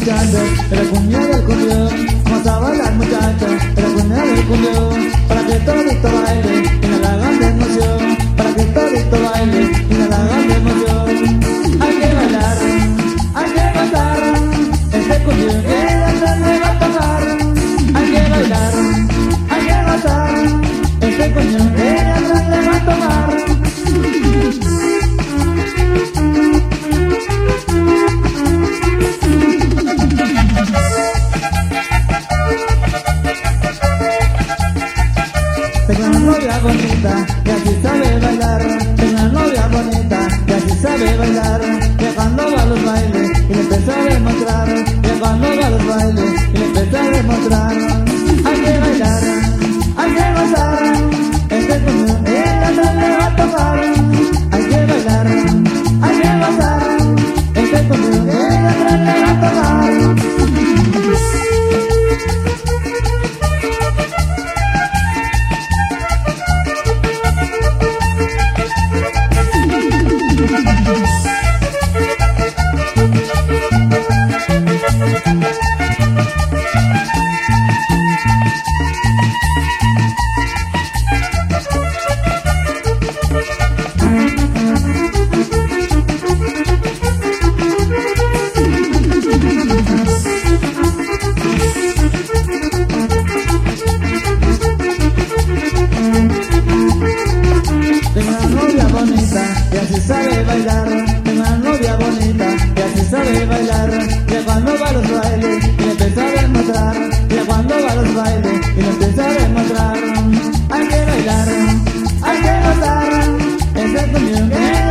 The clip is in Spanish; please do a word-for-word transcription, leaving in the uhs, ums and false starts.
muchachos, de la cumbia del cumbión. Vamos a bailar muchachos, de la cumbia del cumbión. Para que todito baile y no la hagan de emoción. Para que todito baile y no la hagan de emoción. Hay que bailar, hay que gozar, este cumbión que la tarde va a tocar. Hay que bailar, hay que gozar, este cumbión que la tarde va a tocar. Tengo una novia bonita que así sabe bailar. Tengo una novia bonita que así sabe bailar. Que cuando va a los bailes y le empieza a demostrar. Que cuando va a los bailes y le empieza a demostrar. Hay que bailar, hay que gozar, este cumbión ella no le va a tocar. Hay que bailar, hay que gozar, este cumbión ella no le va a tocar. Tengo una novia bonita que así sabe bailar. Tengo una novia bonita que así sabe bailar. Que cuando va a los bailes y le empieza a demostrar. Que cuando va a los bailes y le empieza a demostrar. Hay que bailar, hay que gozar, ese cumbión que